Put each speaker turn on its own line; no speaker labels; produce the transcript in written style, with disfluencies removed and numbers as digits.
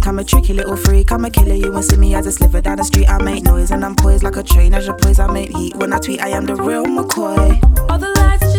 I'm a tricky little freak. I'm a killer, you won't see me as a sliver down the street. I make noise and I'm poised like a train. As your poise, I make heat. When I tweet, I am the real McCoy. All the lights